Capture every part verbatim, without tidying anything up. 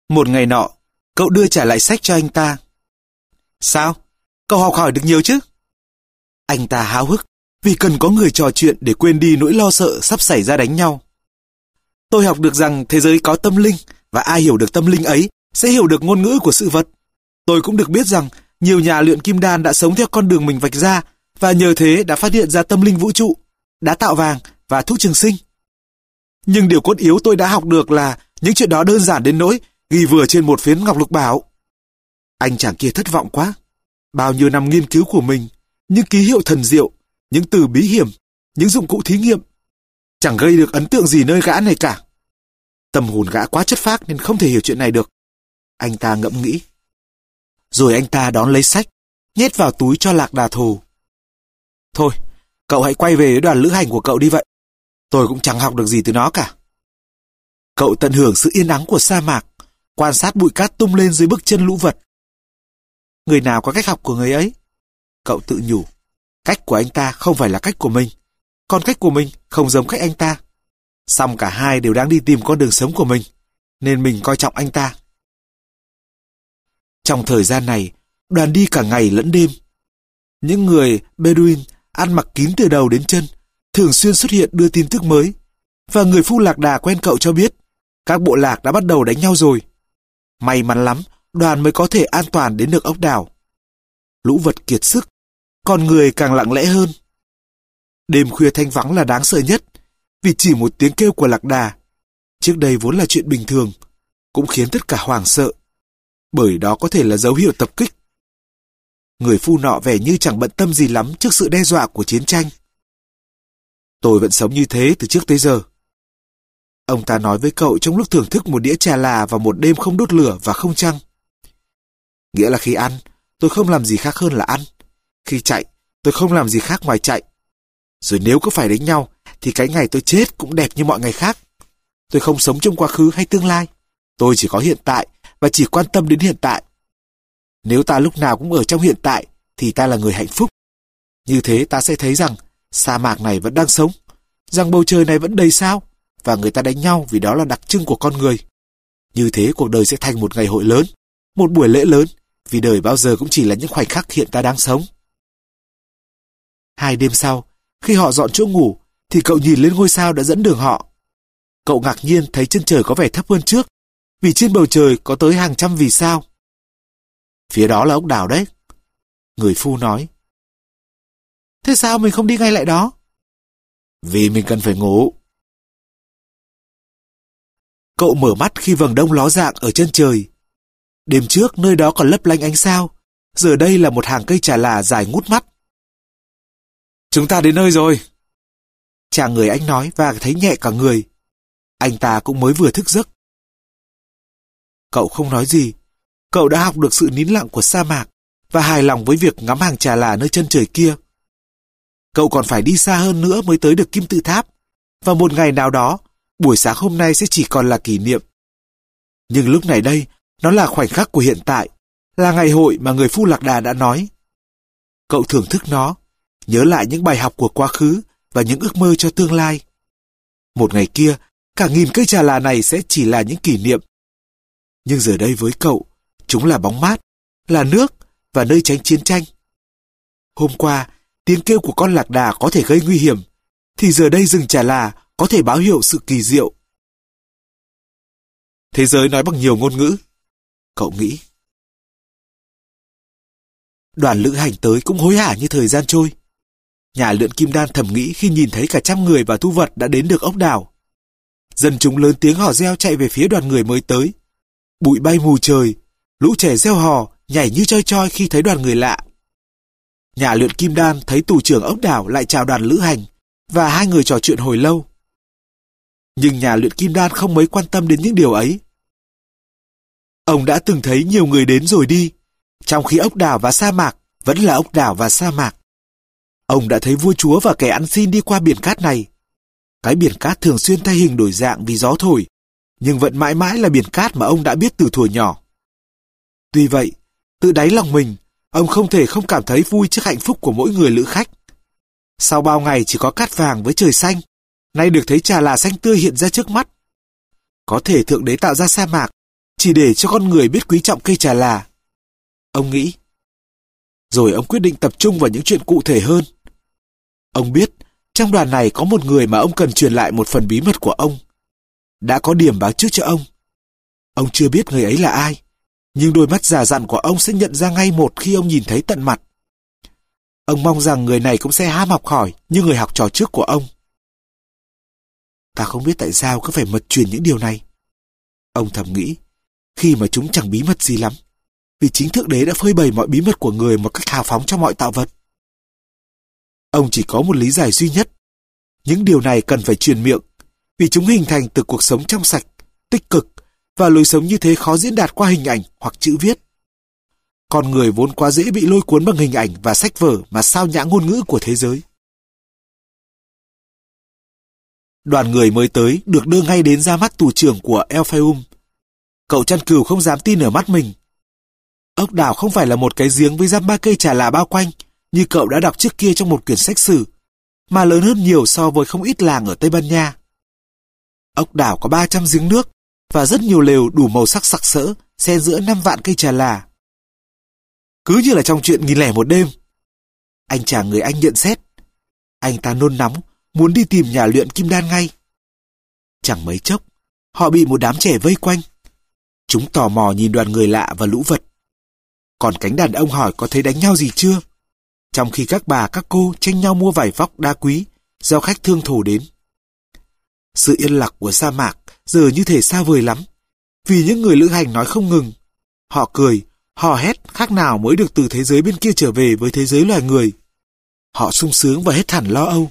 Một ngày nọ, cậu đưa trả lại sách cho anh ta. Sao? Cậu học hỏi được nhiều chứ? Anh ta háo hức vì cần có người trò chuyện để quên đi nỗi lo sợ sắp xảy ra đánh nhau. Tôi học được rằng thế giới có tâm linh, và ai hiểu được tâm linh ấy sẽ hiểu được ngôn ngữ của sự vật. Tôi cũng được biết rằng nhiều nhà luyện kim đan đã sống theo con đường mình vạch ra, và nhờ thế đã phát hiện ra tâm linh vũ trụ, đá tạo vàng và thuốc trường sinh. Nhưng điều cốt yếu tôi đã học được là những chuyện đó đơn giản đến nỗi ghi vừa trên một phiến ngọc lục bảo. Anh chàng kia thất vọng quá. Bao nhiêu năm nghiên cứu của mình, những ký hiệu thần diệu, những từ bí hiểm, những dụng cụ thí nghiệm, chẳng gây được ấn tượng gì nơi gã này cả. Tâm hồn gã quá chất phác nên không thể hiểu chuyện này được. Anh ta ngẫm nghĩ. Rồi anh ta đón lấy sách, nhét vào túi cho Lạc Đà Thổ. Thôi, cậu hãy quay về với đoàn lữ hành của cậu đi vậy. Tôi cũng chẳng học được gì từ nó cả. Cậu tận hưởng sự yên ắng của sa mạc, quan sát bụi cát tung lên dưới bước chân lũ vật. Người nào có cách học của người ấy? Cậu tự nhủ. Cách của anh ta không phải là cách của mình, còn cách của mình không giống cách anh ta. Song cả hai đều đang đi tìm con đường sống của mình, nên mình coi trọng anh ta. Trong thời gian này, đoàn đi cả ngày lẫn đêm. Những người Bedouin ăn mặc kín từ đầu đến chân, thường xuyên xuất hiện đưa tin tức mới, và người phu lạc đà quen cậu cho biết các bộ lạc đã bắt đầu đánh nhau rồi. May mắn lắm, đoàn mới có thể an toàn đến được ốc đảo. Lũ vật kiệt sức, con người càng lặng lẽ hơn. Đêm khuya thanh vắng là đáng sợ nhất, vì chỉ một tiếng kêu của lạc đà, trước đây vốn là chuyện bình thường, cũng khiến tất cả hoảng sợ, bởi đó có thể là dấu hiệu tập kích. Người phu nọ vẻ như chẳng bận tâm gì lắm trước sự đe dọa của chiến tranh. Tôi vẫn sống như thế từ trước tới giờ. Ông ta nói với cậu trong lúc thưởng thức một đĩa trà là vào một đêm không đốt lửa và không trăng. Nghĩa là khi ăn, tôi không làm gì khác hơn là ăn. Khi chạy, tôi không làm gì khác ngoài chạy. Rồi nếu có phải đánh nhau, thì cái ngày tôi chết cũng đẹp như mọi ngày khác. Tôi không sống trong quá khứ hay tương lai. Tôi chỉ có hiện tại và chỉ quan tâm đến hiện tại. Nếu ta lúc nào cũng ở trong hiện tại, thì ta là người hạnh phúc. Như thế ta sẽ thấy rằng sa mạc này vẫn đang sống, rằng bầu trời này vẫn đầy sao, và người ta đánh nhau vì đó là đặc trưng của con người. Như thế cuộc đời sẽ thành một ngày hội lớn, một buổi lễ lớn, vì đời bao giờ cũng chỉ là những khoảnh khắc hiện ta đang sống. Hai đêm sau, khi họ dọn chỗ ngủ, thì cậu nhìn lên ngôi sao đã dẫn đường họ. Cậu ngạc nhiên thấy chân trời có vẻ thấp hơn trước, vì trên bầu trời có tới hàng trăm vì sao. Phía đó là ốc đảo đấy. Người phu nói. Thế sao mình không đi ngay lại đó? Vì mình cần phải ngủ. Cậu mở mắt khi vầng đông ló dạng ở chân trời. Đêm trước nơi đó còn lấp lánh ánh sao, giờ đây là một hàng cây trà là dài ngút mắt. Chúng ta đến nơi rồi. Chàng người anh nói và thấy nhẹ cả người. Anh ta cũng mới vừa thức giấc. Cậu không nói gì. Cậu đã học được sự nín lặng của sa mạc và hài lòng với việc ngắm hàng trà là nơi chân trời kia. Cậu còn phải đi xa hơn nữa mới tới được kim tự tháp, và một ngày nào đó, buổi sáng hôm nay sẽ chỉ còn là kỷ niệm. Nhưng lúc này đây, nó là khoảnh khắc của hiện tại, là ngày hội mà người phu lạc đà đã nói. Cậu thưởng thức nó, nhớ lại những bài học của quá khứ và những ước mơ cho tương lai. Một ngày kia, cả nghìn cây trà là này sẽ chỉ là những kỷ niệm. Nhưng giờ đây với cậu, chúng là bóng mát, là nước và nơi tránh chiến tranh. Hôm qua, tiếng kêu của con lạc đà có thể gây nguy hiểm, thì giờ đây rừng trà là có thể báo hiệu sự kỳ diệu. Thế giới nói bằng nhiều ngôn ngữ. Cậu nghĩ. Đoàn lữ hành tới cũng hối hả như thời gian trôi. Nhà luyện kim đan thầm nghĩ khi nhìn thấy cả trăm người và thu vật đã đến được ốc đảo. Dân chúng lớn tiếng hò reo chạy về phía đoàn người mới tới. Bụi bay mù trời, lũ trẻ reo hò, nhảy như choi choi khi thấy đoàn người lạ. Nhà luyện kim đan thấy tù trưởng ốc đảo lại chào đoàn lữ hành, và hai người trò chuyện hồi lâu. Nhưng nhà luyện kim đan không mấy quan tâm đến những điều ấy. Ông đã từng thấy nhiều người đến rồi đi, trong khi ốc đảo và sa mạc vẫn là ốc đảo và sa mạc. Ông đã thấy vua chúa và kẻ ăn xin đi qua biển cát này. Cái biển cát thường xuyên thay hình đổi dạng vì gió thổi, nhưng vẫn mãi mãi là biển cát mà ông đã biết từ thuở nhỏ. Tuy vậy, tự đáy lòng mình, ông không thể không cảm thấy vui trước hạnh phúc của mỗi người lữ khách. Sau bao ngày chỉ có cát vàng với trời xanh, nay được thấy trà là xanh tươi hiện ra trước mắt. Có thể Thượng Đế tạo ra sa mạc chỉ để cho con người biết quý trọng cây trà là. Ông nghĩ. Rồi ông quyết định tập trung vào những chuyện cụ thể hơn. Ông biết, trong đoàn này có một người mà ông cần truyền lại một phần bí mật của ông. Đã có điểm báo trước cho ông. Ông chưa biết người ấy là ai, nhưng đôi mắt già dặn của ông sẽ nhận ra ngay một khi ông nhìn thấy tận mặt. Ông mong rằng người này cũng sẽ ham học hỏi như người học trò trước của ông. Ta không biết tại sao cứ phải mật truyền những điều này. Ông thầm nghĩ, khi mà chúng chẳng bí mật gì lắm, vì chính Thượng Đế đã phơi bày mọi bí mật của người một cách hào phóng cho mọi tạo vật. Ông chỉ có một lý giải duy nhất. Những điều này cần phải truyền miệng, vì chúng hình thành từ cuộc sống trong sạch, tích cực, và lối sống như thế khó diễn đạt qua hình ảnh hoặc chữ viết. Con người vốn quá dễ bị lôi cuốn bằng hình ảnh và sách vở mà sao nhãng ngôn ngữ của thế giới. Đoàn người mới tới được đưa ngay đến ra mắt tù trưởng của Elpheum. Cậu chăn cừu không dám tin ở mắt mình. Ốc đảo không phải là một cái giếng với dăm ba cây trà là bao quanh, như cậu đã đọc trước kia trong một quyển sách sử, mà lớn hơn nhiều so với không ít làng ở Tây Ban Nha. Ốc đảo có ba trăm giếng nước, và rất nhiều lều đủ màu sắc sặc sỡ, xen giữa năm vạn cây trà là. Cứ như là trong chuyện Nghìn lẻ một đêm. Anh chàng người Anh nhận xét. Anh ta nôn nóng, muốn đi tìm nhà luyện kim đan ngay. Chẳng mấy chốc, họ bị một đám trẻ vây quanh. Chúng tò mò nhìn đoàn người lạ và lũ vật. Còn cánh đàn ông hỏi có thấy đánh nhau gì chưa, trong khi các bà các cô tranh nhau mua vải vóc đá quý do khách thương thổ đến. Sự yên lặng của sa mạc giờ như thể xa vời lắm, vì những người lữ hành nói không ngừng. Họ cười, hò hét khác nào mới được từ thế giới bên kia trở về với thế giới loài người. Họ sung sướng và hết hẳn lo âu.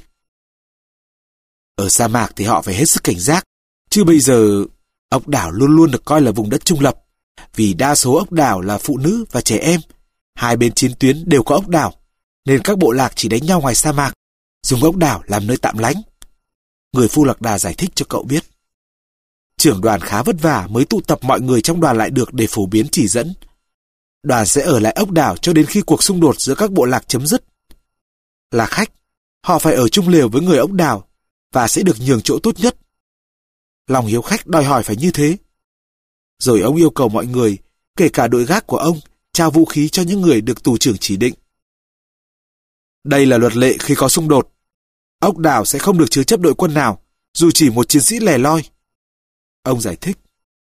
Ở sa mạc thì họ phải hết sức cảnh giác, chứ bây giờ ốc đảo luôn luôn được coi là vùng đất trung lập, vì đa số ốc đảo là phụ nữ và trẻ em. Hai bên chiến tuyến đều có ốc đảo, nên các bộ lạc chỉ đánh nhau ngoài sa mạc, dùng ốc đảo làm nơi tạm lánh. Người Phu Lạc Đà giải thích cho cậu biết. Trưởng đoàn khá vất vả mới tụ tập mọi người trong đoàn lại được để phổ biến chỉ dẫn. Đoàn sẽ ở lại ốc đảo cho đến khi cuộc xung đột giữa các bộ lạc chấm dứt. Là khách, họ phải ở chung lều với người ốc đảo và sẽ được nhường chỗ tốt nhất. Lòng hiếu khách đòi hỏi phải như thế. Rồi ông yêu cầu mọi người, kể cả đội gác của ông, trao vũ khí cho những người được tù trưởng chỉ định. Đây là luật lệ khi có xung đột. Ốc đảo sẽ không được chứa chấp đội quân nào, dù chỉ một chiến sĩ lẻ loi. Ông giải thích.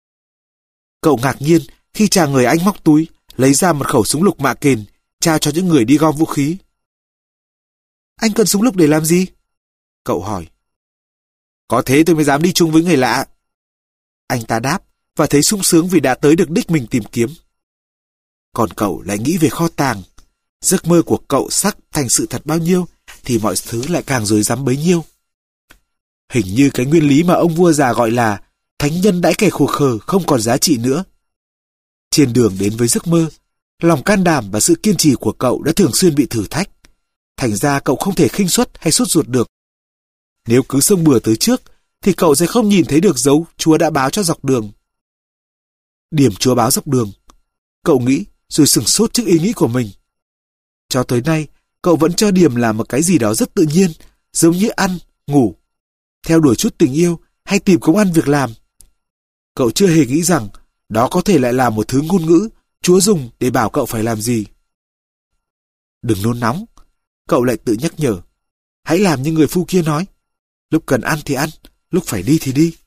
Cậu ngạc nhiên khi chàng người Anh móc túi, lấy ra một khẩu súng lục mạ kền, trao cho những người đi gom vũ khí. Anh cần súng lục để làm gì? Cậu hỏi. Có thế tôi mới dám đi chung với người lạ. Anh ta đáp và thấy sung sướng vì đã tới được đích mình tìm kiếm. Còn cậu lại nghĩ về kho tàng. Giấc mơ của cậu sắc thành sự thật bao nhiêu thì mọi thứ lại càng rối rắm bấy nhiêu. Hình như cái nguyên lý mà ông vua già gọi là thánh nhân đãi kẻ khổ khờ không còn giá trị nữa. Trên đường đến với giấc mơ, lòng can đảm và sự kiên trì của cậu đã thường xuyên bị thử thách. Thành ra cậu không thể khinh suất hay sốt ruột được. Nếu cứ xông bừa tới trước, thì cậu sẽ không nhìn thấy được dấu Chúa đã báo cho dọc đường. Điểm Chúa báo dọc đường. Cậu nghĩ rồi sửng sốt trước ý nghĩ của mình. Cho tới nay, cậu vẫn cho điểm là một cái gì đó rất tự nhiên, giống như ăn, ngủ, theo đuổi chút tình yêu hay tìm công ăn việc làm. Cậu chưa hề nghĩ rằng đó có thể lại là một thứ ngôn ngữ Chúa dùng để bảo cậu phải làm gì. Đừng nôn nóng, cậu lại tự nhắc nhở. Hãy làm như người phu kia nói. Lúc cần ăn thì ăn, lúc phải đi thì đi.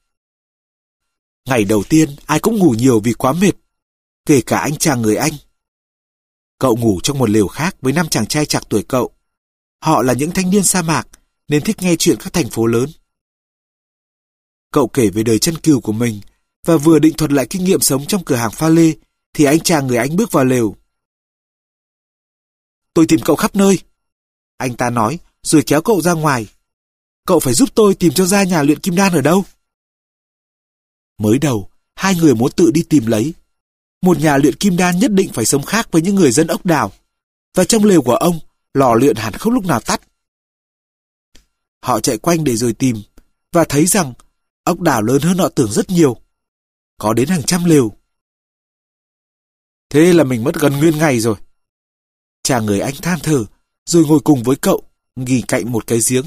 Ngày đầu tiên ai cũng ngủ nhiều vì quá mệt, kể cả anh chàng người Anh. Cậu ngủ trong một lều khác với năm chàng trai trạc tuổi cậu. Họ là những thanh niên sa mạc nên thích nghe chuyện các thành phố lớn. Cậu kể về đời chăn cừu của mình và vừa định thuật lại kinh nghiệm sống trong cửa hàng pha lê thì anh chàng người Anh bước vào lều. Tôi tìm cậu khắp nơi, anh ta nói rồi kéo cậu ra ngoài. Cậu phải giúp tôi tìm cho ra nhà luyện kim đan ở đâu. Mới đầu, hai người muốn tự đi tìm lấy. Một nhà luyện kim đan nhất định phải sống khác với những người dân ốc đảo, và trong lều của ông, lò luyện hẳn không lúc nào tắt. Họ chạy quanh để rồi tìm, và thấy rằng ốc đảo lớn hơn họ tưởng rất nhiều. Có đến hàng trăm lều. Thế là mình mất gần nguyên ngày rồi. Chàng người Anh than thở, rồi ngồi cùng với cậu, nghỉ cạnh một cái giếng.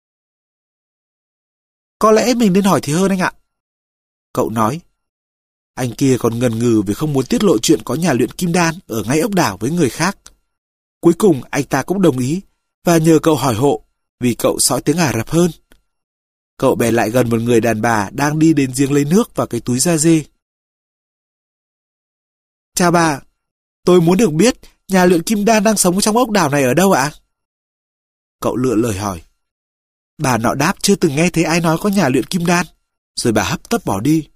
Có lẽ mình nên hỏi thì hơn anh ạ. Cậu nói. Anh kia còn ngần ngừ vì không muốn tiết lộ chuyện có nhà luyện kim đan ở ngay ốc đảo với người khác. Cuối cùng anh ta cũng đồng ý và nhờ cậu hỏi hộ vì cậu sõi tiếng Ả Rập hơn. Cậu bè lại gần một người đàn bà đang đi đến giếng lấy nước và cái túi da dê. Chào bà, tôi muốn được biết nhà luyện kim đan đang sống trong ốc đảo này ở đâu ạ? Cậu lựa lời hỏi. Bà nọ đáp chưa từng nghe thấy ai nói có nhà luyện kim đan, rồi bà hấp tấp bỏ đi.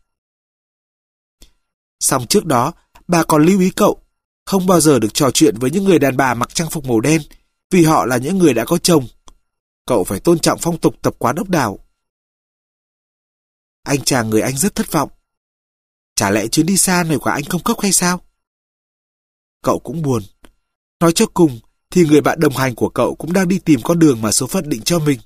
Xong trước đó, bà còn lưu ý cậu không bao giờ được trò chuyện với những người đàn bà mặc trang phục màu đen vì họ là những người đã có chồng. Cậu phải tôn trọng phong tục tập quán ốc đảo. Anh chàng người Anh rất thất vọng. Chả lẽ chuyến đi xa này của anh không cốc hay sao? Cậu cũng buồn. Nói cho cùng thì người bạn đồng hành của cậu cũng đang đi tìm con đường mà số phận định cho mình.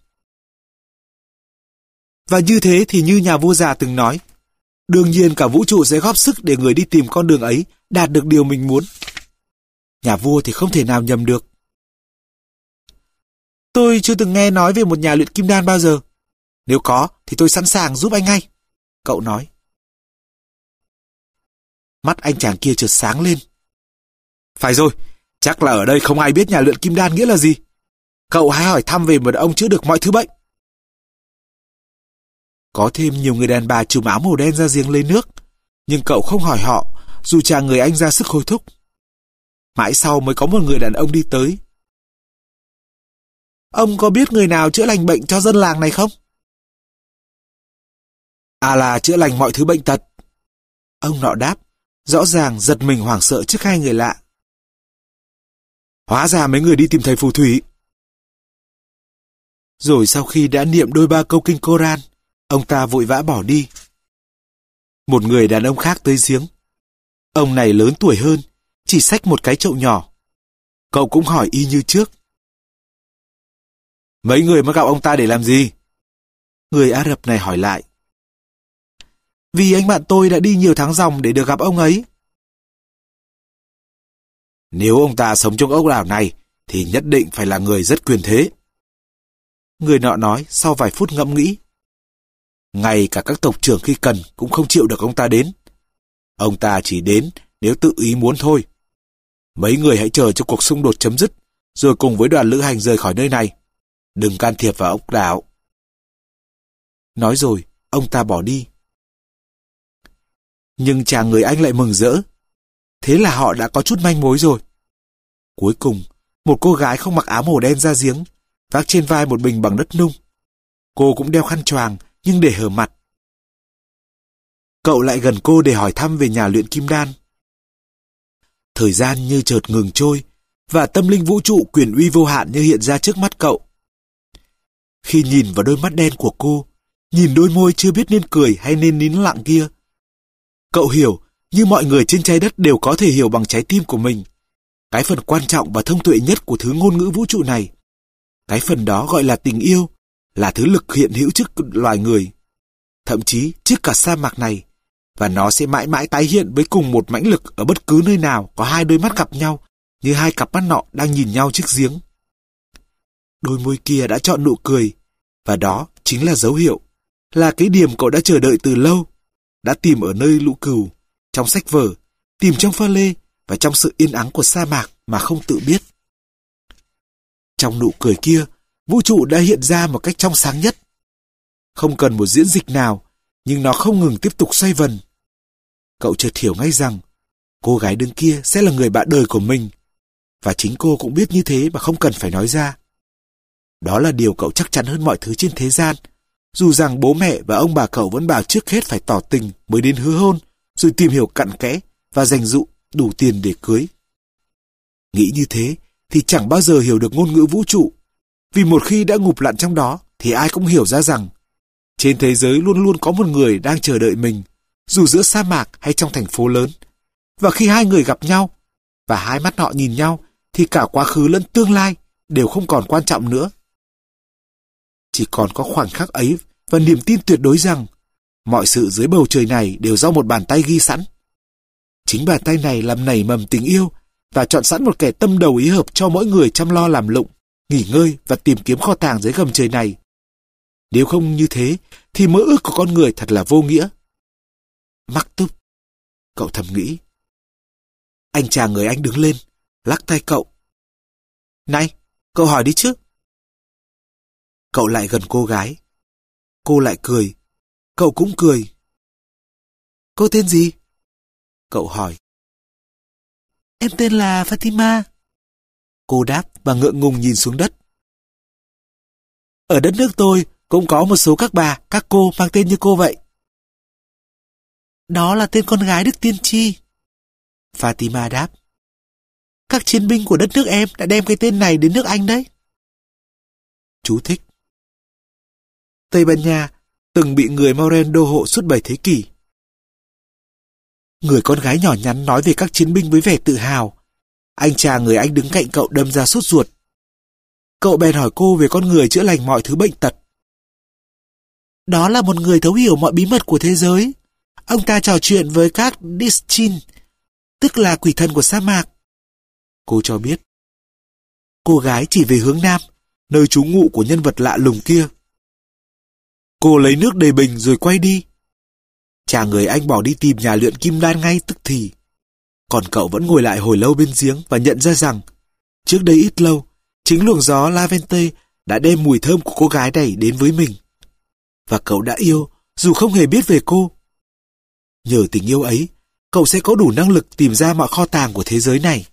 Và như thế thì như nhà vua già từng nói, đương nhiên cả vũ trụ sẽ góp sức để người đi tìm con đường ấy đạt được điều mình muốn. Nhà vua thì không thể nào nhầm được. Tôi chưa từng nghe nói về một nhà luyện kim đan bao giờ. Nếu có thì tôi sẵn sàng giúp anh ngay, cậu nói. Mắt anh chàng kia chợt sáng lên. Phải rồi, chắc là ở đây không ai biết nhà luyện kim đan nghĩa là gì. Cậu hãy hỏi thăm về một ông chữa được mọi thứ bệnh. Có thêm nhiều người đàn bà trùm áo màu đen ra giếng lấy nước, nhưng cậu không hỏi họ, dù chàng người Anh ra sức hối thúc. Mãi sau mới có một người đàn ông đi tới. Ông có biết người nào chữa lành bệnh cho dân làng này không? À là chữa lành mọi thứ bệnh tật. Ông nọ đáp, rõ ràng giật mình hoảng sợ trước hai người lạ. Hóa ra mấy người đi tìm thầy phù thủy. Rồi sau khi đã niệm đôi ba câu kinh Koran, ông ta vội vã bỏ đi. Một người đàn ông khác tới giếng. Ông này lớn tuổi hơn, chỉ xách một cái chậu nhỏ. Cậu cũng hỏi y như trước. Mấy người mới gặp ông ta để làm gì? Người Ả Rập này hỏi lại. Vì anh bạn tôi đã đi nhiều tháng ròng để được gặp ông ấy. Nếu ông ta sống trong ốc đảo này thì nhất định phải là người rất quyền thế. Người nọ nói sau vài phút ngẫm nghĩ. Ngay cả các tộc trưởng khi cần cũng không chịu được ông ta đến. Ông ta chỉ đến nếu tự ý muốn thôi. Mấy người hãy chờ cho cuộc xung đột chấm dứt, rồi cùng với đoàn lữ hành rời khỏi nơi này. Đừng can thiệp vào ốc đảo. Nói rồi, ông ta bỏ đi. Nhưng chàng người Anh lại mừng rỡ. Thế là họ đã có chút manh mối rồi. Cuối cùng, một cô gái không mặc áo màu đen ra giếng, vác trên vai một bình bằng đất nung. Cô cũng đeo khăn choàng nhưng để hở mặt. Cậu lại gần cô để hỏi thăm về nhà luyện kim đan. Thời gian như chợt ngừng trôi, và tâm linh vũ trụ quyền uy vô hạn như hiện ra trước mắt cậu. Khi nhìn vào đôi mắt đen của cô, nhìn đôi môi chưa biết nên cười hay nên nín lặng kia, cậu hiểu như mọi người trên trái đất đều có thể hiểu bằng trái tim của mình. Cái phần quan trọng và thông tuệ nhất của thứ ngôn ngữ vũ trụ này. Cái phần đó gọi là tình yêu, là thứ lực hiện hữu trước loài người. Thậm chí trước cả sa mạc này. Và nó sẽ mãi mãi tái hiện với cùng một mãnh lực ở bất cứ nơi nào có hai đôi mắt gặp nhau, như hai cặp mắt nọ đang nhìn nhau trước giếng. Đôi môi kia đã chọn nụ cười, và đó chính là dấu hiệu, là cái điểm cậu đã chờ đợi từ lâu, đã tìm ở nơi lũ cừu, trong sách vở, tìm trong pha lê và trong sự yên ắng của sa mạc mà không tự biết. Trong nụ cười kia, vũ trụ đã hiện ra một cách trong sáng nhất. Không cần một diễn dịch nào, nhưng nó không ngừng tiếp tục xoay vần. Cậu chợt hiểu ngay rằng, cô gái đứng kia sẽ là người bạn đời của mình, và chính cô cũng biết như thế mà không cần phải nói ra. Đó là điều cậu chắc chắn hơn mọi thứ trên thế gian, dù rằng bố mẹ và ông bà cậu vẫn bảo trước hết phải tỏ tình mới đến hứa hôn, rồi tìm hiểu cặn kẽ và dành dụ đủ tiền để cưới. Nghĩ như thế thì chẳng bao giờ hiểu được ngôn ngữ vũ trụ, vì một khi đã ngụp lặn trong đó thì ai cũng hiểu ra rằng trên thế giới luôn luôn có một người đang chờ đợi mình, dù giữa sa mạc hay trong thành phố lớn. Và khi hai người gặp nhau, và hai mắt họ nhìn nhau, thì cả quá khứ lẫn tương lai đều không còn quan trọng nữa. Chỉ còn có khoảnh khắc ấy và niềm tin tuyệt đối rằng mọi sự dưới bầu trời này đều do một bàn tay ghi sẵn. Chính bàn tay này làm nảy mầm tình yêu và chọn sẵn một kẻ tâm đầu ý hợp cho mỗi người chăm lo làm lụng, nghỉ ngơi và tìm kiếm kho tàng dưới gầm trời này. Nếu không như thế, thì mơ ước của con người thật là vô nghĩa. Maktub. Cậu thầm nghĩ. Anh chàng người Anh đứng lên, lắc tay cậu. Này, cậu hỏi đi chứ. Cậu lại gần cô gái. Cô lại cười. Cậu cũng cười. Cô tên gì? Cậu hỏi. Em tên là Fatima. Cô đáp và ngượng ngùng nhìn xuống đất. Ở đất nước tôi cũng có một số các bà, các cô mang tên như cô vậy. Đó là tên con gái Đức Tiên Tri. Fatima đáp. Các chiến binh của đất nước em đã đem cái tên này đến nước Anh đấy. Chú thích. Tây Ban Nha từng bị người Mauren đô hộ suốt bảy thế kỷ. Người con gái nhỏ nhắn nói về các chiến binh với vẻ tự hào. Anh chàng người Anh đứng cạnh cậu đâm ra sốt ruột. Cậu bèn hỏi cô về con người chữa lành mọi thứ bệnh tật. Đó là một người thấu hiểu mọi bí mật của thế giới. Ông ta trò chuyện với các Dischin, tức là quỷ thần của sa mạc. Cô cho biết. Cô gái chỉ về hướng nam, nơi trú ngụ của nhân vật lạ lùng kia. Cô lấy nước đầy bình rồi quay đi. Chàng người Anh bỏ đi tìm nhà luyện kim đan ngay tức thì. Còn cậu vẫn ngồi lại hồi lâu bên giếng và nhận ra rằng, trước đây ít lâu, chính luồng gió Lavente đã đem mùi thơm của cô gái này đến với mình. Và cậu đã yêu, dù không hề biết về cô. Nhờ tình yêu ấy, cậu sẽ có đủ năng lực tìm ra mọi kho tàng của thế giới này.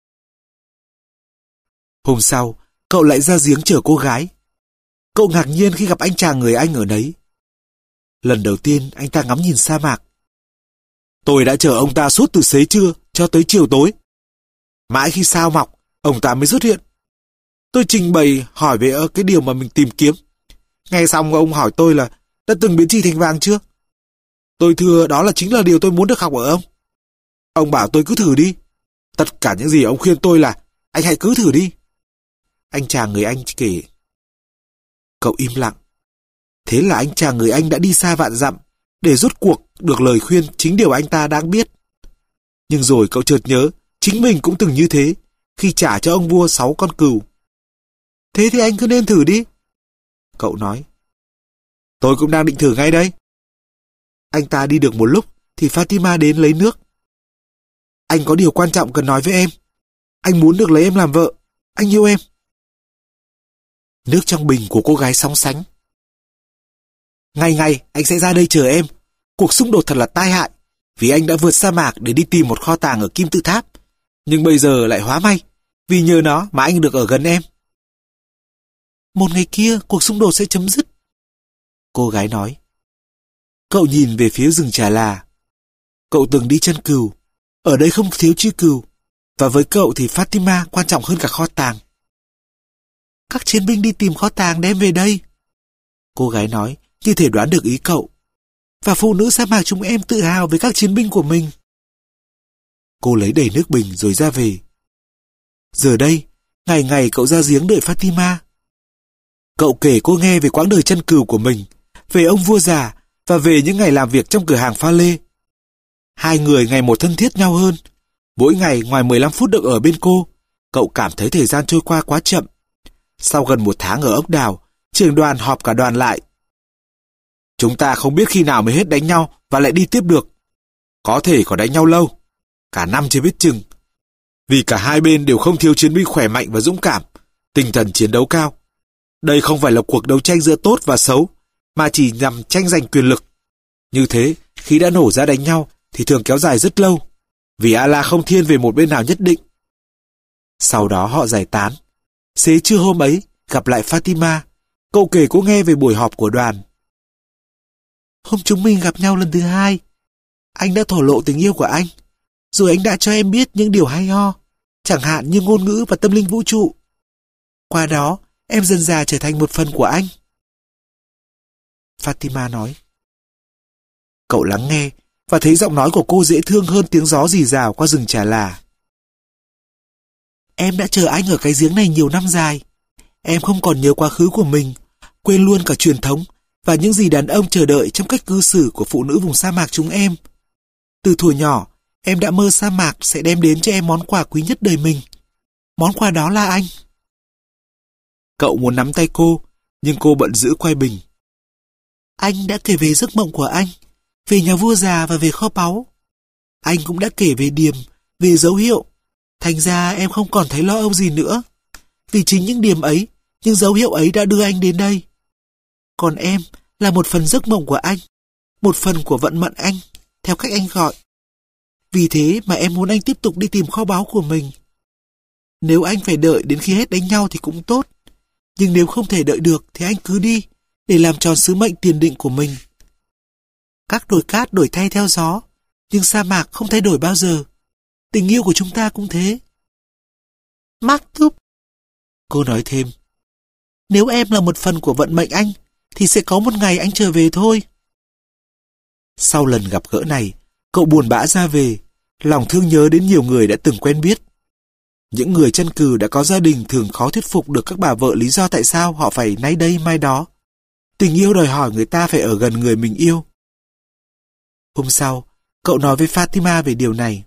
Hôm sau, cậu lại ra giếng chở cô gái. Cậu ngạc nhiên khi gặp anh chàng người Anh ở đấy. Lần đầu tiên anh ta ngắm nhìn sa mạc. Tôi đã chờ ông ta suốt từ xế trưa cho tới chiều tối. Mãi khi sao mọc, ông ta mới xuất hiện. Tôi trình bày hỏi về cái điều mà mình tìm kiếm. Nghe xong ông hỏi tôi là đã từng biến chì thành vàng chưa? Tôi thưa đó là chính là điều tôi muốn được học ở ông. Ông bảo tôi cứ thử đi. Tất cả những gì ông khuyên tôi là anh hãy cứ thử đi. Anh chàng người Anh kể. Cậu im lặng. Thế là anh chàng người Anh đã đi xa vạn dặm để rốt cuộc được lời khuyên chính điều anh ta đang biết. Nhưng rồi cậu chợt nhớ chính mình cũng từng như thế khi trả cho ông vua sáu con cừu. Thế thì anh cứ nên thử đi. Cậu nói. Tôi cũng đang định thử ngay đây. Anh ta đi được một lúc thì Fatima đến lấy nước. Anh có điều quan trọng cần nói với em. Anh muốn được lấy em làm vợ. Anh yêu em. Nước trong bình của cô gái sóng sánh. Ngày ngày anh sẽ ra đây chờ em. Cuộc xung đột thật là tai hại, vì anh đã vượt sa mạc để đi tìm một kho tàng ở Kim Tự Tháp. Nhưng bây giờ lại hóa may, vì nhờ nó mà anh được ở gần em. Một ngày kia cuộc xung đột sẽ chấm dứt. Cô gái nói. Cậu nhìn về phía rừng Trà Là. Cậu từng đi chân cừu. Ở đây không thiếu chi cừu. Và với cậu thì Fatima quan trọng hơn cả kho tàng. Các chiến binh đi tìm kho tàng đem về đây. Cô gái nói, như thể đoán được ý cậu. Và phụ nữ sa mạc chúng em tự hào với các chiến binh của mình. Cô lấy đầy nước bình rồi ra về. Giờ đây, ngày ngày cậu ra giếng đợi Fatima. Cậu kể cô nghe về quãng đời chân cừu của mình, về ông vua già và về những ngày làm việc trong cửa hàng pha lê. Hai người ngày một thân thiết nhau hơn. Mỗi ngày ngoài mười lăm phút được ở bên cô, cậu cảm thấy thời gian trôi qua quá chậm. Sau gần một tháng ở ốc đào, trưởng đoàn họp cả đoàn lại. Chúng ta không biết khi nào mới hết đánh nhau và lại đi tiếp được. Có thể còn đánh nhau lâu, cả năm chưa biết chừng. Vì cả hai bên đều không thiếu chiến binh khỏe mạnh và dũng cảm, tinh thần chiến đấu cao. Đây không phải là cuộc đấu tranh giữa tốt và xấu, mà chỉ nhằm tranh giành quyền lực. Như thế, khi đã nổ ra đánh nhau thì thường kéo dài rất lâu, vì Allah không thiên về một bên nào nhất định. Sau đó họ giải tán. Xế trưa hôm ấy, gặp lại Fatima, cậu kể cô nghe về buổi họp của đoàn. Hôm chúng mình gặp nhau lần thứ hai, anh đã thổ lộ tình yêu của anh, rồi anh đã cho em biết những điều hay ho, chẳng hạn như ngôn ngữ và tâm linh vũ trụ. Qua đó, em dần dà trở thành một phần của anh. Fatima nói. Cậu lắng nghe và thấy giọng nói của cô dễ thương hơn tiếng gió rì rào qua rừng Trà Là. Em đã chờ anh ở cái giếng này nhiều năm dài. Em không còn nhớ quá khứ của mình, quên luôn cả truyền thống và những gì đàn ông chờ đợi trong cách cư xử của phụ nữ vùng sa mạc chúng em. Từ thuở nhỏ, em đã mơ sa mạc sẽ đem đến cho em món quà quý nhất đời mình. Món quà đó là anh. Cậu muốn nắm tay cô, nhưng cô bận giữ quay bình. Anh đã kể về giấc mộng của anh, về nhà vua già và về kho báu. Anh cũng đã kể về điểm, về dấu hiệu. Thành ra em không còn thấy lo âu gì nữa. Vì chính những điểm ấy, những dấu hiệu ấy đã đưa anh đến đây. Còn em là một phần giấc mộng của anh, một phần của vận mệnh anh, theo cách anh gọi. Vì thế mà em muốn anh tiếp tục đi tìm kho báu của mình. Nếu anh phải đợi đến khi hết đánh nhau thì cũng tốt. Nhưng nếu không thể đợi được thì anh cứ đi, để làm tròn sứ mệnh tiền định của mình. Các đồi cát đổi thay theo gió, nhưng sa mạc không thay đổi bao giờ. Tình yêu của chúng ta cũng thế. Mark thúc. Cô nói thêm. Nếu em là một phần của vận mệnh anh, thì sẽ có một ngày anh trở về thôi. Sau lần gặp gỡ này, cậu buồn bã ra về, lòng thương nhớ đến nhiều người đã từng quen biết. Những người chân cừ đã có gia đình thường khó thuyết phục được các bà vợ lý do tại sao họ phải nay đây mai đó. Tình yêu đòi hỏi người ta phải ở gần người mình yêu. Hôm sau, cậu nói với Fatima về điều này.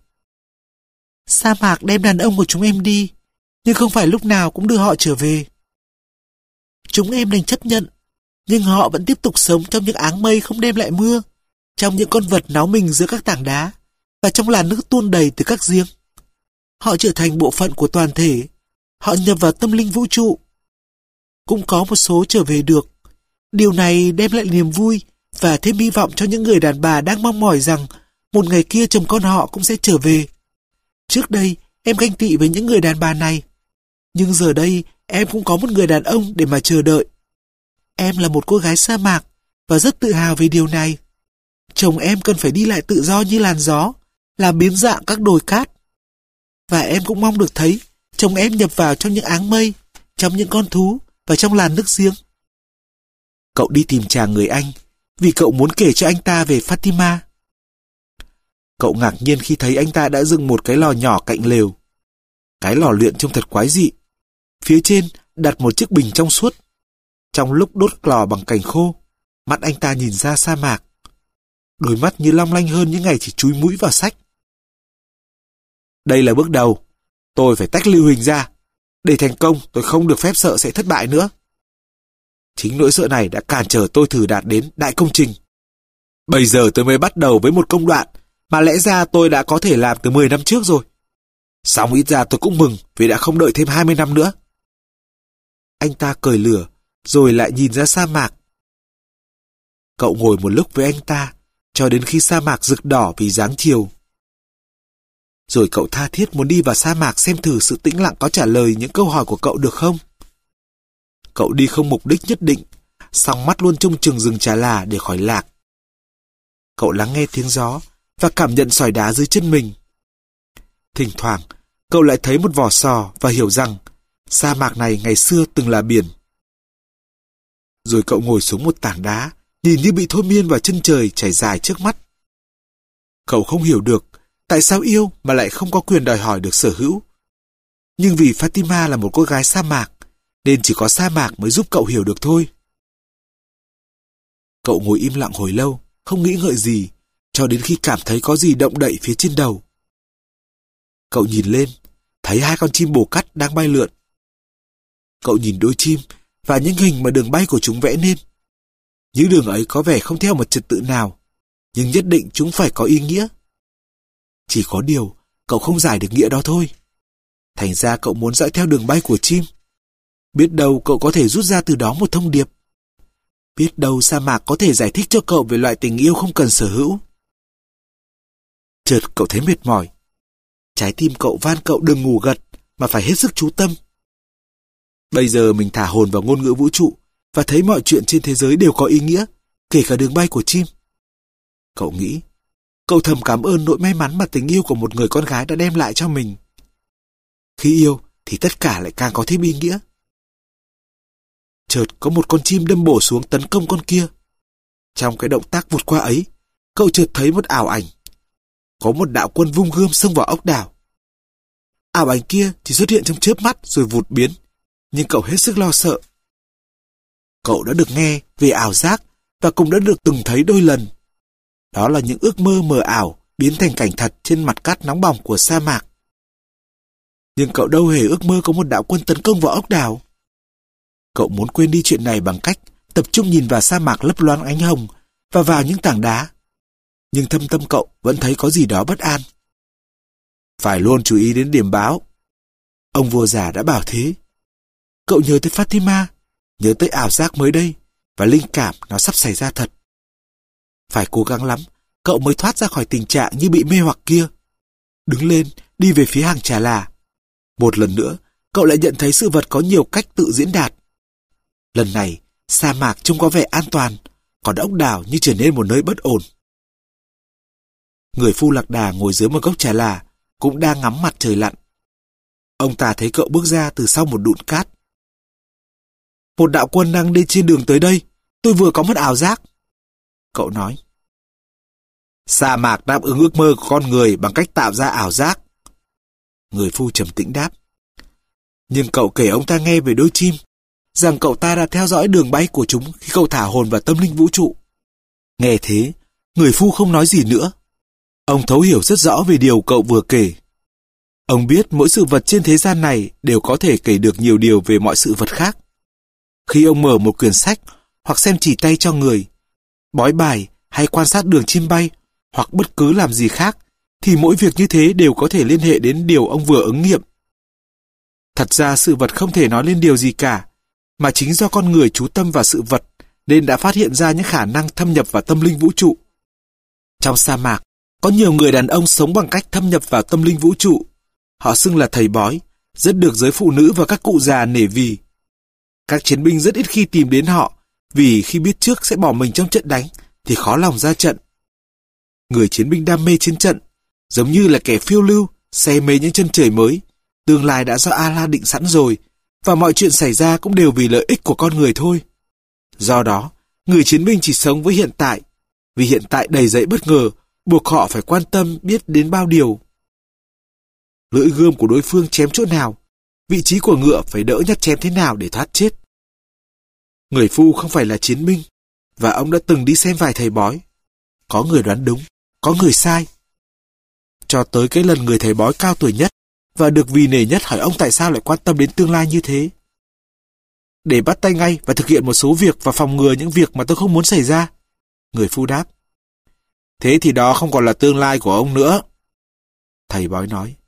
Sa mạc đem đàn ông của chúng em đi, nhưng không phải lúc nào cũng đưa họ trở về. Chúng em đành chấp nhận, nhưng họ vẫn tiếp tục sống trong những áng mây không đem lại mưa, trong những con vật náo mình giữa các tảng đá, và trong làn nước tuôn đầy từ các giếng. Họ trở thành bộ phận của toàn thể, họ nhập vào tâm linh vũ trụ. Cũng có một số trở về được. Điều này đem lại niềm vui và thêm hy vọng cho những người đàn bà đang mong mỏi rằng một ngày kia chồng con họ cũng sẽ trở về. Trước đây, em ganh tị với những người đàn bà này, nhưng giờ đây em cũng có một người đàn ông để mà chờ đợi. Em là một cô gái sa mạc và rất tự hào về điều này. Chồng em cần phải đi lại tự do như làn gió, làm biến dạng các đồi cát. Và em cũng mong được thấy chồng em nhập vào trong những áng mây, trong những con thú và trong làn nước giếng. Cậu đi tìm chàng người Anh vì cậu muốn kể cho anh ta về Fatima. Cậu ngạc nhiên khi thấy anh ta đã dựng một cái lò nhỏ cạnh lều. Cái lò luyện trông thật quái dị. Phía trên đặt một chiếc bình trong suốt. Trong lúc đốt lò bằng cành khô, mắt anh ta nhìn ra sa mạc. Đôi mắt như long lanh hơn những ngày chỉ chúi mũi vào sách. Đây là bước đầu. Tôi phải tách lưu hình ra. Để thành công, tôi không được phép sợ sẽ thất bại nữa. Chính nỗi sợ này đã cản trở tôi thử đạt đến đại công trình. Bây giờ tôi mới bắt đầu với một công đoạn mà lẽ ra tôi đã có thể làm từ mười năm trước rồi. Song ít ra tôi cũng mừng vì đã không đợi thêm hai mươi năm nữa. Anh ta cởi lửa, rồi lại nhìn ra sa mạc. Cậu ngồi một lúc với anh ta, cho đến khi sa mạc rực đỏ vì dáng chiều. Rồi cậu tha thiết muốn đi vào sa mạc xem thử sự tĩnh lặng có trả lời những câu hỏi của cậu được không. Cậu đi không mục đích nhất định, song mắt luôn trông chừng rừng trà là để khỏi lạc. Cậu lắng nghe tiếng gió và cảm nhận sỏi đá dưới chân mình. Thỉnh thoảng, cậu lại thấy một vỏ sò và hiểu rằng sa mạc này ngày xưa từng là biển. Rồi cậu ngồi xuống một tảng đá, nhìn như bị thôi miên vào chân trời trải dài trước mắt. Cậu không hiểu được tại sao yêu mà lại không có quyền đòi hỏi được sở hữu. Nhưng vì Fatima là một cô gái sa mạc, nên chỉ có sa mạc mới giúp cậu hiểu được thôi. Cậu ngồi im lặng hồi lâu, không nghĩ ngợi gì, cho đến khi cảm thấy có gì động đậy phía trên đầu. Cậu nhìn lên, thấy hai con chim bồ cắt đang bay lượn. Cậu nhìn đôi chim và những hình mà đường bay của chúng vẽ nên. Những đường ấy có vẻ không theo một trật tự nào, nhưng nhất định chúng phải có ý nghĩa. Chỉ có điều, cậu không giải được nghĩa đó thôi. Thành ra cậu muốn dõi theo đường bay của chim. Biết đâu cậu có thể rút ra từ đó một thông điệp. Biết đâu sa mạc có thể giải thích cho cậu về loại tình yêu không cần sở hữu. Chợt cậu thấy mệt mỏi. Trái tim cậu van cậu đừng ngủ gật, mà phải hết sức chú tâm. Bây giờ mình thả hồn vào ngôn ngữ vũ trụ và thấy mọi chuyện trên thế giới đều có ý nghĩa, kể cả đường bay của chim. Cậu nghĩ, cậu thầm cảm ơn nỗi may mắn mà tình yêu của một người con gái đã đem lại cho mình. Khi yêu thì tất cả lại càng có thêm ý nghĩa. Chợt có một con chim đâm bổ xuống tấn công con kia. Trong cái động tác vụt qua ấy, cậu chợt thấy một ảo ảnh. Có một đạo quân vung gươm xông vào ốc đảo. Ảo ảnh kia chỉ xuất hiện trong chớp mắt rồi vụt biến, nhưng cậu hết sức lo sợ. Cậu đã được nghe về ảo giác và cũng đã được từng thấy đôi lần. Đó là những ước mơ mờ ảo biến thành cảnh thật trên mặt cát nóng bỏng của sa mạc. Nhưng cậu đâu hề ước mơ có một đạo quân tấn công vào ốc đảo. Cậu muốn quên đi chuyện này bằng cách tập trung nhìn vào sa mạc lấp loáng ánh hồng và vào những tảng đá. nhưng thâm tâm cậu vẫn thấy có gì đó bất an. Phải luôn chú ý đến điểm báo. Ông vua già đã bảo thế. Cậu nhớ tới Fatima, nhớ tới ảo giác mới đây, và linh cảm nó sắp xảy ra thật. Phải cố gắng lắm, cậu mới thoát ra khỏi tình trạng như bị mê hoặc kia. Đứng lên, đi về phía hàng trà là. Một lần nữa, cậu lại nhận thấy sự vật có nhiều cách tự diễn đạt. Lần này, sa mạc trông có vẻ an toàn, còn ốc đảo như trở nên một nơi bất ổn. Người phu lạc đà ngồi dưới một gốc trà là, cũng đang ngắm mặt trời lặn. Ông ta thấy cậu bước ra từ sau một đụn cát. Một đạo quân đang đi trên đường tới đây, tôi vừa có một ảo giác. Cậu nói. Sa mạc đáp ứng ước mơ của con người bằng cách tạo ra ảo giác. Người phu trầm tĩnh đáp. Nhưng cậu kể ông ta nghe về đôi chim, rằng cậu ta đã theo dõi đường bay của chúng khi cậu thả hồn vào tâm linh vũ trụ. Nghe thế, người phu không nói gì nữa. Ông thấu hiểu rất rõ về điều cậu vừa kể. Ông biết mỗi sự vật trên thế gian này đều có thể kể được nhiều điều về mọi sự vật khác. Khi ông mở một quyển sách, hoặc xem chỉ tay cho người, bói bài hay quan sát đường chim bay, hoặc bất cứ làm gì khác, thì mỗi việc như thế đều có thể liên hệ đến điều ông vừa ứng nghiệm. Thật ra sự vật không thể nói lên điều gì cả, mà chính do con người chú tâm vào sự vật nên đã phát hiện ra những khả năng thâm nhập vào tâm linh vũ trụ. Trong sa mạc, có nhiều người đàn ông sống bằng cách thâm nhập vào tâm linh vũ trụ. Họ xưng là thầy bói, rất được giới phụ nữ và các cụ già nể vì. Các chiến binh rất ít khi tìm đến họ, vì khi biết trước sẽ bỏ mình trong trận đánh thì khó lòng ra trận. Người chiến binh đam mê chiến trận, giống như là kẻ phiêu lưu, say mê những chân trời mới. Tương lai đã do Allah định sẵn rồi, và mọi chuyện xảy ra cũng đều vì lợi ích của con người thôi. Do đó, người chiến binh chỉ sống với hiện tại, vì hiện tại đầy dẫy bất ngờ, buộc họ phải quan tâm biết đến bao điều. Lưỡi gươm của đối phương chém chỗ nào, vị trí của ngựa phải đỡ nhát chém thế nào để thoát chết. Người phu không phải là chiến binh, và ông đã từng đi xem vài thầy bói. Có người đoán đúng, có người sai. Cho tới cái lần người thầy bói cao tuổi nhất và được vì nể nhất hỏi ông tại sao lại quan tâm đến tương lai như thế. Để bắt tay ngay và thực hiện một số việc và phòng ngừa những việc mà tôi không muốn xảy ra. Người phu đáp. Thế thì đó không còn là tương lai của ông nữa. Thầy bói nói.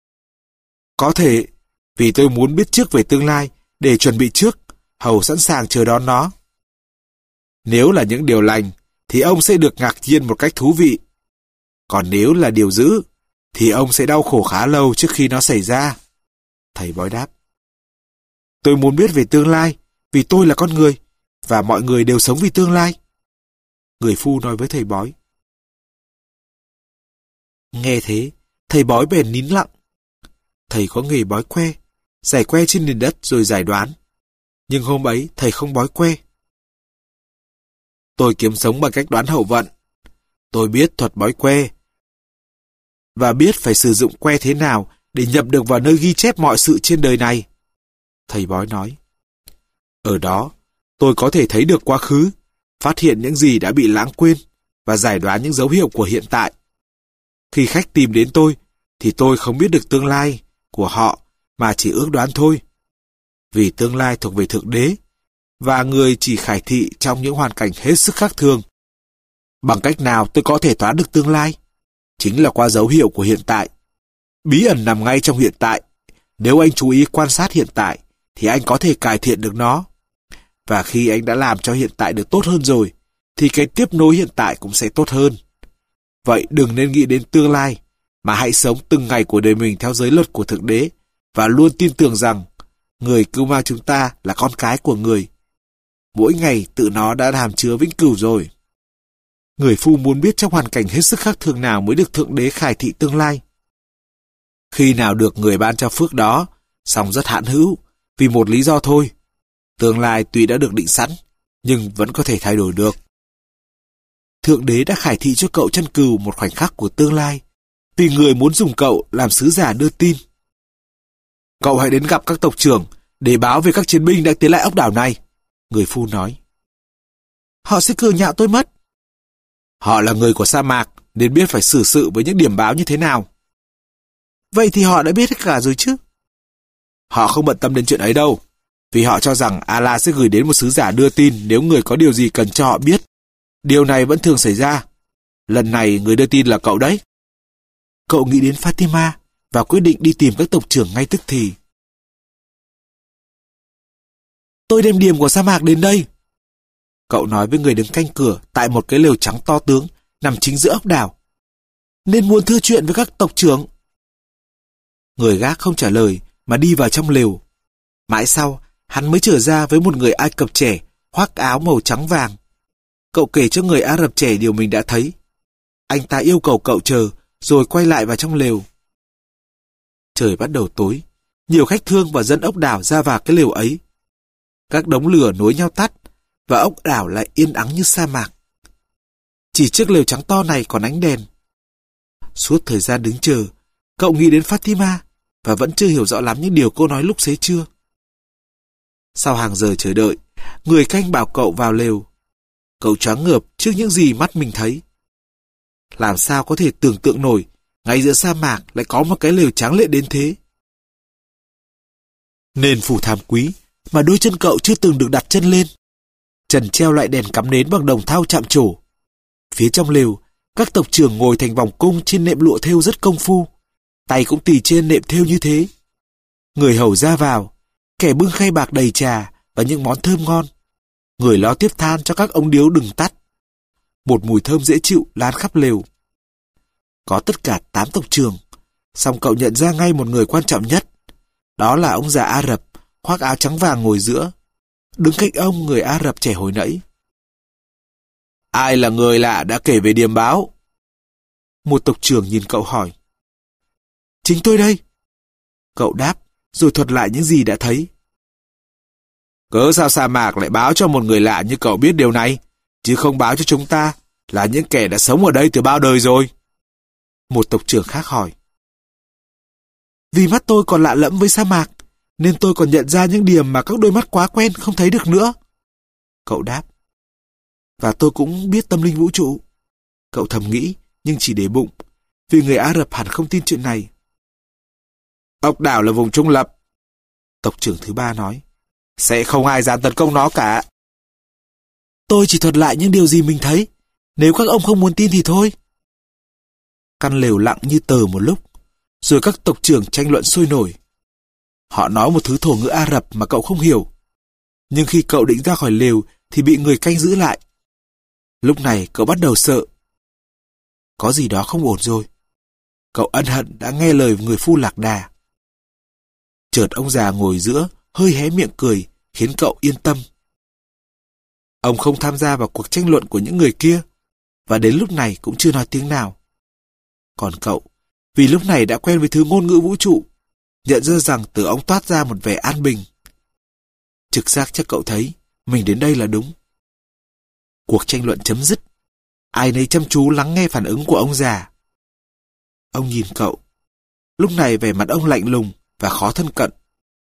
Có thể, vì tôi muốn biết trước về tương lai để chuẩn bị trước, hầu sẵn sàng chờ đón nó. Nếu là những điều lành, thì ông sẽ được ngạc nhiên một cách thú vị. Còn nếu là điều dữ, thì ông sẽ đau khổ khá lâu trước khi nó xảy ra. Thầy bói đáp. Tôi muốn biết về tương lai, vì tôi là con người, và mọi người đều sống vì tương lai. Người phu nói với thầy bói. Nghe thế, thầy bói bèn nín lặng. Thầy có nghề bói que, giải que trên nền đất rồi giải đoán. Nhưng hôm ấy, thầy không bói que. Tôi kiếm sống bằng cách đoán hậu vận. Tôi biết thuật bói que, và biết phải sử dụng que thế nào để nhập được vào nơi ghi chép mọi sự trên đời này. Thầy bói nói. Ở đó, tôi có thể thấy được quá khứ, phát hiện những gì đã bị lãng quên, và giải đoán những dấu hiệu của hiện tại. Khi khách tìm đến tôi, thì tôi không biết được tương lai của họ, mà chỉ ước đoán thôi. Vì tương lai thuộc về Thượng Đế, và người chỉ khải thị trong những hoàn cảnh hết sức khác thường. Bằng cách nào tôi có thể đoán được tương lai? Chính là qua dấu hiệu của hiện tại. Bí ẩn nằm ngay trong hiện tại. Nếu anh chú ý quan sát hiện tại, thì anh có thể cải thiện được nó. Và khi anh đã làm cho hiện tại được tốt hơn rồi, thì cái tiếp nối hiện tại cũng sẽ tốt hơn. Vậy đừng nên nghĩ đến tương lai, mà hãy sống từng ngày của đời mình theo giới luật của Thượng Đế, và luôn tin tưởng rằng người cứu mang chúng ta là con cái của người. Mỗi ngày tự nó đã hàm chứa vĩnh cửu rồi. Người phu muốn biết trong hoàn cảnh hết sức khác thường nào mới được Thượng Đế khải thị tương lai. Khi nào được người ban cho phước đó, song rất hạn hữu, vì một lý do thôi. Tương lai tuy đã được định sẵn, nhưng vẫn có thể thay đổi được. Thượng Đế đã khải thị cho cậu chân cừu một khoảnh khắc của tương lai, vì người muốn dùng cậu làm sứ giả đưa tin. Cậu hãy đến gặp các tộc trưởng để báo về các chiến binh đã tiến lại ốc đảo này, người phu nói. Họ sẽ cười nhạo tôi mất. Họ là người của sa mạc, nên biết phải xử sự với những điểm báo như thế nào. Vậy thì họ đã biết hết cả rồi chứ? Họ không bận tâm đến chuyện ấy đâu, vì họ cho rằng Allah sẽ gửi đến một sứ giả đưa tin nếu người có điều gì cần cho họ biết. Điều này vẫn thường xảy ra. lần này người đưa tin là cậu đấy. Cậu nghĩ đến Fatima và quyết định đi tìm các tộc trưởng ngay tức thì. Tôi đem điểm của sa mạc đến đây. Cậu nói với người đứng canh cửa tại một cái lều trắng to tướng nằm chính giữa ốc đảo. Nên muốn thưa chuyện với các tộc trưởng. Người gác không trả lời mà đi vào trong lều. Mãi sau, hắn mới trở ra với một người Ai Cập trẻ khoác áo màu trắng vàng. Cậu kể cho người Ả Rập trẻ điều mình đã thấy. Anh ta yêu cầu cậu chờ rồi quay lại vào trong lều. Trời bắt đầu tối. Nhiều khách thương và dân ốc đảo ra vào cái lều ấy. Các đống lửa nối nhau tắt và ốc đảo lại yên ắng như sa mạc. Chỉ chiếc lều trắng to này còn ánh đèn. Suốt thời gian đứng chờ, cậu nghĩ đến Fatima và vẫn chưa hiểu rõ lắm những điều cô nói lúc xế trưa. Sau hàng giờ chờ đợi, người canh bảo cậu vào lều. Cậu choáng ngợp trước những gì mắt mình thấy. Làm sao có thể tưởng tượng nổi, ngay giữa sa mạc lại có một cái lều tráng lệ đến thế. Nền phủ thảm quý mà đôi chân cậu chưa từng được đặt chân lên. Trần treo lại đèn cắm nến bằng đồng thau chạm trổ. Phía trong lều, các tộc trưởng ngồi thành vòng cung trên nệm lụa thêu rất công phu. Tay cũng tì trên nệm thêu như thế. Người hầu ra vào, kẻ bưng khay bạc đầy trà và những món thơm ngon. Người lo tiếp than cho các ống điếu đừng tắt. Một mùi thơm dễ chịu lan khắp lều. Có tất cả tám tộc trưởng, song cậu nhận ra ngay một người quan trọng nhất. Đó là ông già Ả Rập, khoác áo trắng vàng ngồi giữa. Đứng cạnh ông người Ả Rập trẻ hồi nãy. Ai là người lạ đã kể về điềm báo? Một tộc trưởng nhìn cậu hỏi. Chính tôi đây. Cậu đáp, rồi thuật lại những gì đã thấy. Cớ sao sa mạc lại báo cho một người lạ như cậu biết điều này, chứ không báo cho chúng ta là những kẻ đã sống ở đây từ bao đời rồi? Một tộc trưởng khác hỏi. Vì mắt tôi còn lạ lẫm với sa mạc, nên tôi còn nhận ra những điểm mà các đôi mắt quá quen không thấy được nữa. Cậu đáp. Và tôi cũng biết tâm linh vũ trụ. Cậu thầm nghĩ, nhưng chỉ để bụng, vì người Ả Rập hẳn không tin chuyện này. Ốc đảo là vùng trung lập. Tộc trưởng thứ ba nói. Sẽ không ai dám tấn công nó cả. Tôi chỉ thuật lại những điều gì mình thấy. Nếu các ông không muốn tin thì thôi. Căn lều lặng như tờ một lúc, rồi các tộc trưởng tranh luận sôi nổi. Họ nói một thứ thổ ngữ Ả Rập mà cậu không hiểu. Nhưng khi cậu định ra khỏi lều thì bị người canh giữ lại. Lúc này cậu bắt đầu sợ. Có gì đó không ổn rồi. Cậu ân hận đã nghe lời người phu lạc đà. Chợt ông già ngồi giữa hơi hé miệng cười, khiến cậu yên tâm. Ông không tham gia vào cuộc tranh luận của những người kia, và đến lúc này cũng chưa nói tiếng nào. Còn cậu, vì lúc này đã quen với thứ ngôn ngữ vũ trụ, nhận ra rằng từ ông toát ra một vẻ an bình. Trực giác cho cậu thấy mình đến đây là đúng. Cuộc tranh luận chấm dứt. Ai nấy chăm chú lắng nghe phản ứng của ông già. Ông nhìn cậu. Lúc này vẻ mặt ông lạnh lùng và khó thân cận.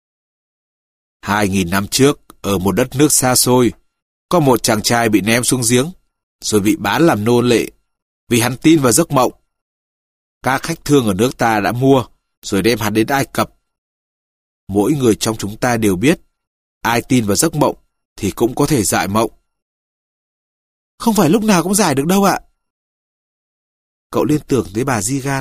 Hai nghìn năm trước, ở một đất nước xa xôi, có một chàng trai bị ném xuống giếng, rồi bị bán làm nô lệ, vì hắn tin vào giấc mộng. Các khách thương ở nước ta đã mua, rồi đem hắn đến Ai Cập. Mỗi người trong chúng ta đều biết, ai tin vào giấc mộng thì cũng có thể giải mộng. Không phải lúc nào cũng giải được đâu ạ. Cậu liên tưởng tới bà Di-gan.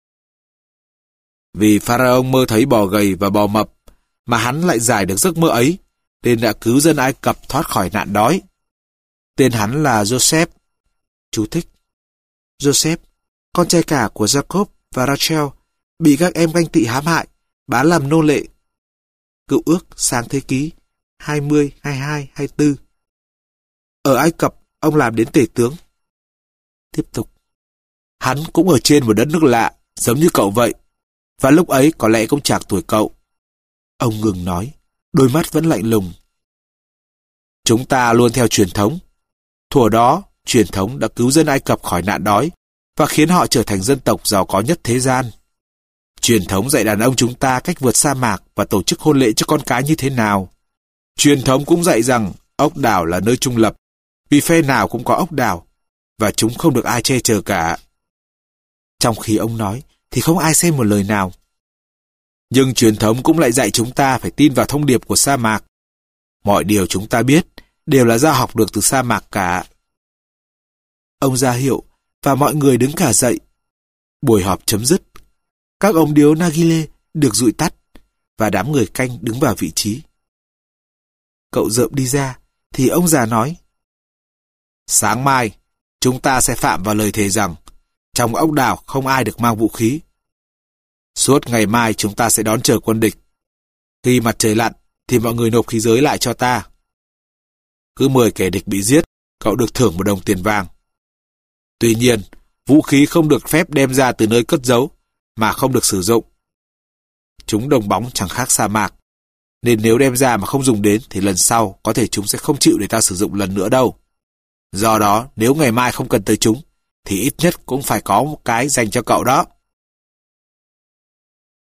Vì Pharaoh mơ thấy bò gầy và bò mập, mà hắn lại giải được giấc mơ ấy, nên đã cứu dân Ai Cập thoát khỏi nạn đói. Tên hắn là Joseph. Chú thích. Joseph, con trai cả của Jacob và Rachel, bị các em ganh tị hãm hại, bán làm nô lệ. Cựu ước sáng thế ký hai mươi, hai mươi hai, hai mươi tư. Ở Ai Cập, ông làm đến tể tướng. Tiếp tục. Hắn cũng ở trên một đất nước lạ, giống như cậu vậy, và lúc ấy có lẽ cũng chạc tuổi cậu. Ông ngừng nói, đôi mắt vẫn lạnh lùng. Chúng ta luôn theo truyền thống. Thuở đó, truyền thống đã cứu dân Ai Cập khỏi nạn đói và khiến họ trở thành dân tộc giàu có nhất thế gian. Truyền thống dạy đàn ông chúng ta cách vượt sa mạc và tổ chức hôn lễ cho con cái như thế nào. Truyền thống cũng dạy rằng ốc đảo là nơi trung lập, vì phe nào cũng có ốc đảo, và chúng không được ai che chở cả. Trong khi ông nói, thì không ai xem một lời nào. Nhưng truyền thống cũng lại dạy chúng ta phải tin vào thông điệp của sa mạc. Mọi điều chúng ta biết đều là do học được từ sa mạc cả. Ông ra hiệu và mọi người đứng cả dậy. Buổi họp chấm dứt. Các ống điếu nargile được dụi tắt và đám người canh đứng vào vị trí. Cậu Dợm đi ra thì ông già nói: Sáng mai, chúng ta sẽ phạm vào lời thề rằng trong ốc đảo không ai được mang vũ khí. Suốt ngày mai chúng ta sẽ đón chờ quân địch. Khi mặt trời lặn thì mọi người nộp khí giới lại cho ta. Cứ mười kẻ địch bị giết, cậu được thưởng một đồng tiền vàng. Tuy nhiên, vũ khí không được phép đem ra từ nơi cất giấu mà không được sử dụng. Chúng đồng bóng chẳng khác sa mạc, nên nếu đem ra mà không dùng đến thì lần sau có thể chúng sẽ không chịu để ta sử dụng lần nữa đâu. Do đó, nếu ngày mai không cần tới chúng, thì ít nhất cũng phải có một cái dành cho cậu đó.